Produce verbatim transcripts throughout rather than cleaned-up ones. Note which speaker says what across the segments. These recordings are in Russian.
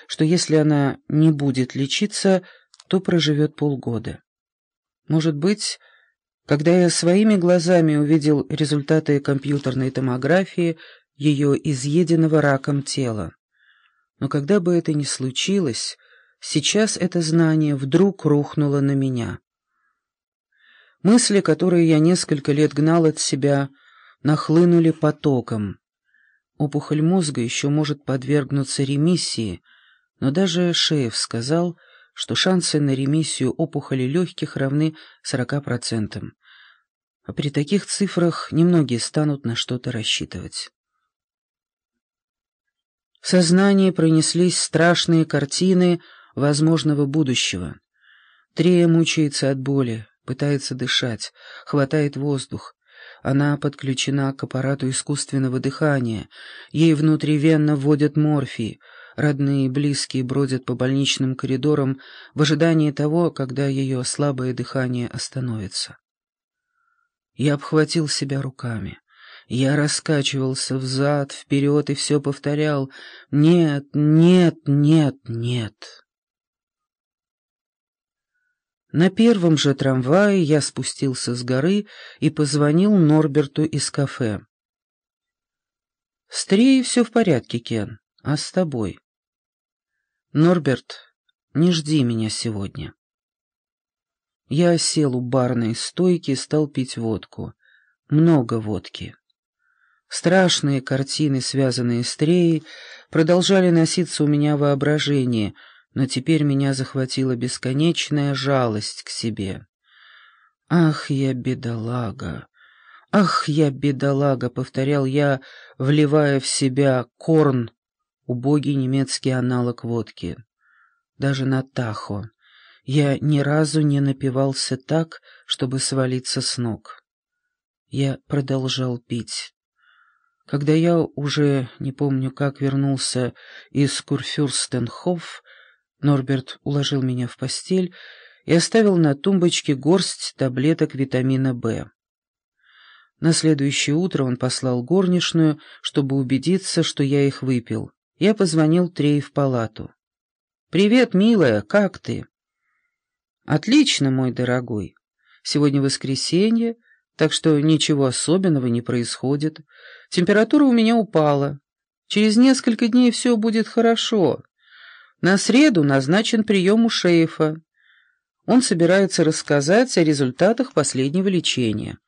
Speaker 1: что если она не будет лечиться, то проживет полгода. Может быть, когда я своими глазами увидел результаты компьютерной томографии ее изъеденного раком тела. Но когда бы это ни случилось, сейчас это знание вдруг рухнуло на меня. Мысли, которые я несколько лет гнал от себя, нахлынули потоком. Опухоль мозга еще может подвергнуться ремиссии, но даже Шеев сказал, что шансы на ремиссию опухоли легких равны сорока процентам. А при таких цифрах немногие станут на что-то рассчитывать. В сознании пронеслись страшные картины возможного будущего. Трея мучается от боли, пытается дышать, хватает воздух. Она подключена к аппарату искусственного дыхания, ей внутривенно вводят морфий, родные и близкие бродят по больничным коридорам в ожидании того, когда ее слабое дыхание остановится. Я обхватил себя руками. Я раскачивался взад, вперед и все повторял: «Нет, нет, нет, нет». На первом же трамвае я спустился с горы и позвонил Норберту из кафе. «С Треей все в порядке, Кен, а с тобой?» «Норберт, не жди меня сегодня». Я сел у барной стойки и стал пить водку. Много водки. Страшные картины, связанные с Треей, продолжали носиться у меня в воображении, но теперь меня захватила бесконечная жалость к себе. «Ах, я бедолага! Ах, я бедолага!» — повторял я, вливая в себя корн, убогий немецкий аналог водки. Даже на Тахо я ни разу не напивался так, чтобы свалиться с ног. Я продолжал пить. Когда я уже не помню, как вернулся из Курфюрстенхоф, Норберт уложил меня в постель и оставил на тумбочке горсть таблеток витамина Б. На следующее утро он послал горничную, чтобы убедиться, что я их выпил. Я позвонил Трее в палату. «Привет, милая, как ты?» «Отлично, мой дорогой. Сегодня воскресенье, так что ничего особенного не происходит. Температура у меня упала. Через несколько дней все будет хорошо. На среду назначен прием у Шейфа. Он собирается рассказать о результатах последнего лечения».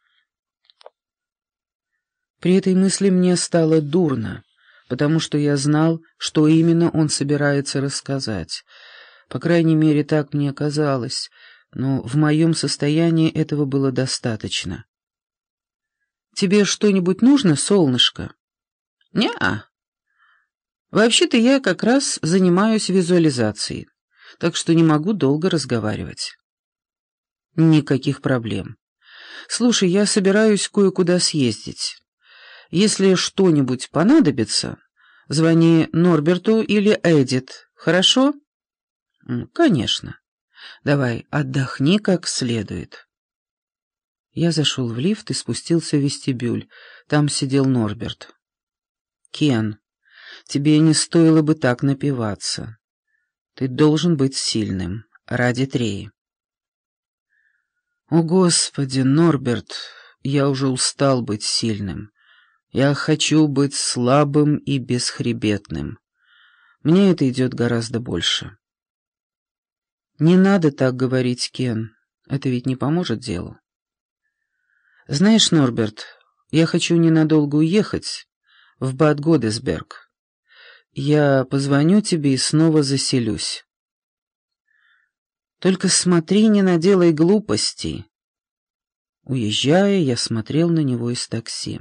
Speaker 1: При этой мысли мне стало дурно, потому что я знал, что именно он собирается рассказать. По крайней мере, так мне казалось, но в моем состоянии этого было достаточно. «Тебе что-нибудь нужно, солнышко?» «Не-а. Вообще-то я как раз занимаюсь визуализацией, так что не могу долго разговаривать». «Никаких проблем. Слушай, я собираюсь кое-куда съездить. Если что-нибудь понадобится, звони Норберту или Эдит, хорошо?» «Конечно. Давай, отдохни как следует». Я зашел в лифт и спустился в вестибюль. Там сидел Норберт. «Кен, тебе не стоило бы так напиваться. Ты должен быть сильным, ради Треи». «О, Господи, Норберт, я уже устал быть сильным. Я хочу быть слабым и бесхребетным. Мне это идет гораздо больше». «Не надо так говорить, Кен. Это ведь не поможет делу». «Знаешь, Норберт, я хочу ненадолго уехать в Бад Годесберг. Я позвоню тебе и снова заселюсь. Только смотри, не наделай глупостей». Уезжая, я смотрел на него из такси.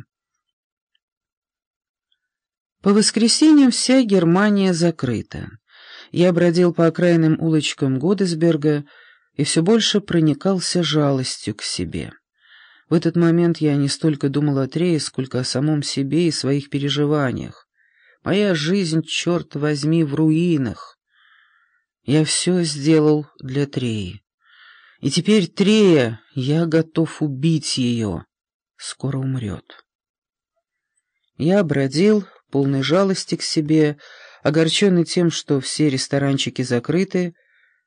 Speaker 1: По воскресеньям вся Германия закрыта. Я бродил по окраинным улочкам Годесберга и все больше проникался жалостью к себе. В этот момент я не столько думал о Трее, сколько о самом себе и своих переживаниях. Моя жизнь, черт возьми, в руинах. Я все сделал для Треи. И теперь Трея, я готов убить ее. Скоро умрет. Я бродил, полной жалости к себе, Огорченный тем, что все ресторанчики закрыты,